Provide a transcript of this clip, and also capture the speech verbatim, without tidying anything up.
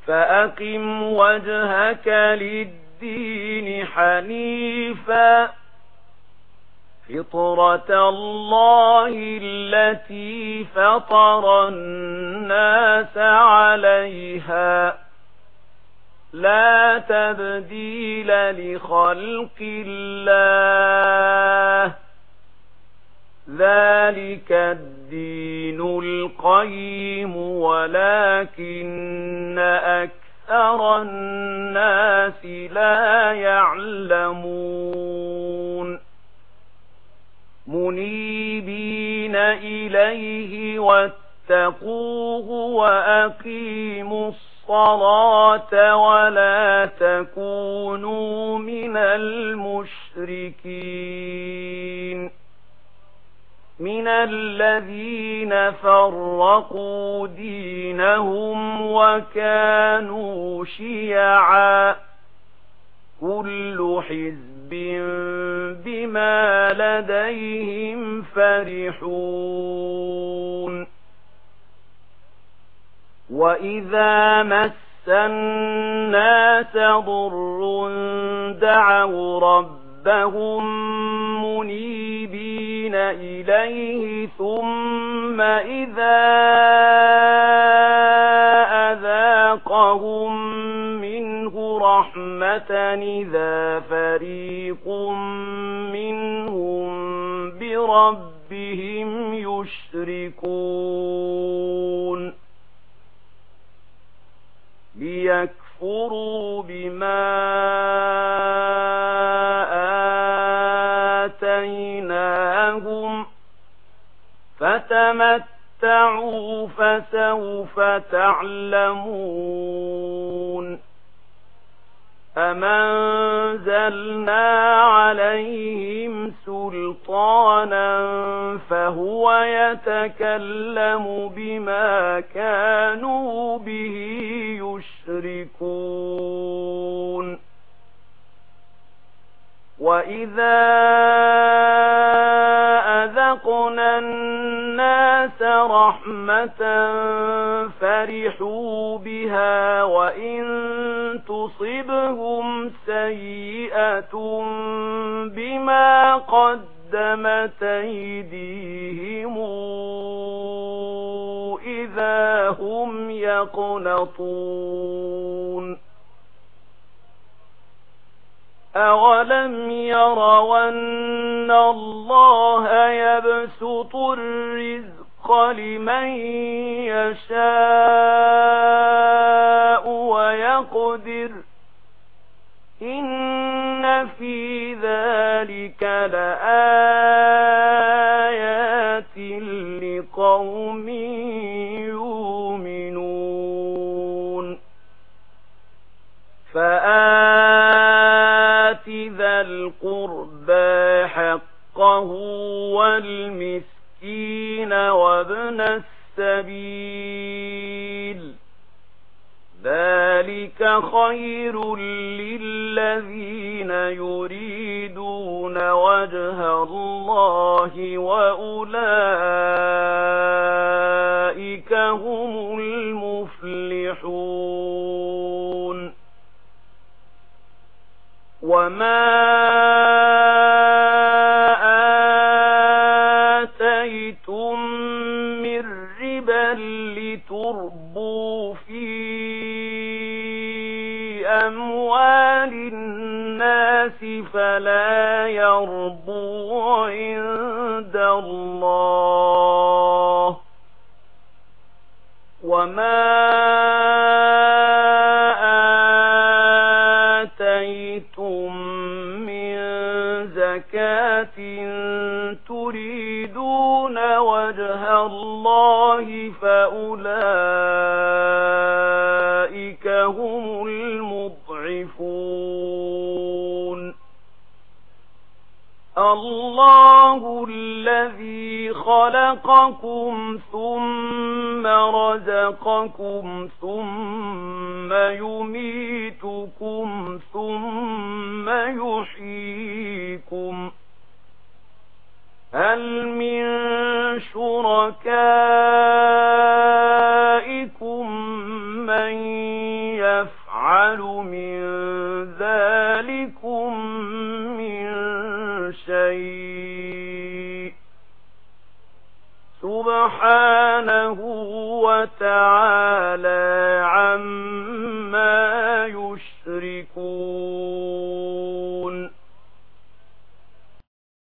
فأقم وجهك للدين حنيفا فطرة الله التي فطر الناس عليها لا تبديل لخلق الله ذلك الدين القيم ولكن أكثر الناس لا يعلمون منيبين إليه واتقوه وأقيموا الصلاة ولا تكونوا من المشركين من الذين فرقوا دينهم وكانوا شيعا كل حزب بما لديهم فرحون وإذا مس الناس ضر دعوا ربهم منيبين إليه ثم إذا أذاقهم منه رحمة إذا فريق منهم بربهم يشركون ليكفروا بما آتيناهم فتمتعوا فسوف تعلمون أم أنزلنا عليهم سلطانا فهو يتكلم بما كانوا به يشركون وإذا أذقنا الناس رحمة فرحوا بها وإن تصبهم سيئة بما قدمت أيديهم إذا هم يقنطون أولم يروا أن الله يبسط الرزق لمن يشاء ويقدر إن في ذلك لآيات لقوم يؤمنون فآت ذا القربى حقه والمسكين وابن السبيل ذلك خير للذين يريدون وجه الله وأولئك هم المفلحون وما آتيتم من ربا لتربوا في أموال الناس فلا يربو عند الله وما آتيتم من زكاة تريدون وجه الله فأولئك هم المضعفون الله الذي خلقكم ثم رزقكم ثم يميتكم ثم يحييكم هل من شركائكم من ذلكم من شيء سبحانه وتعالى عما يشركون.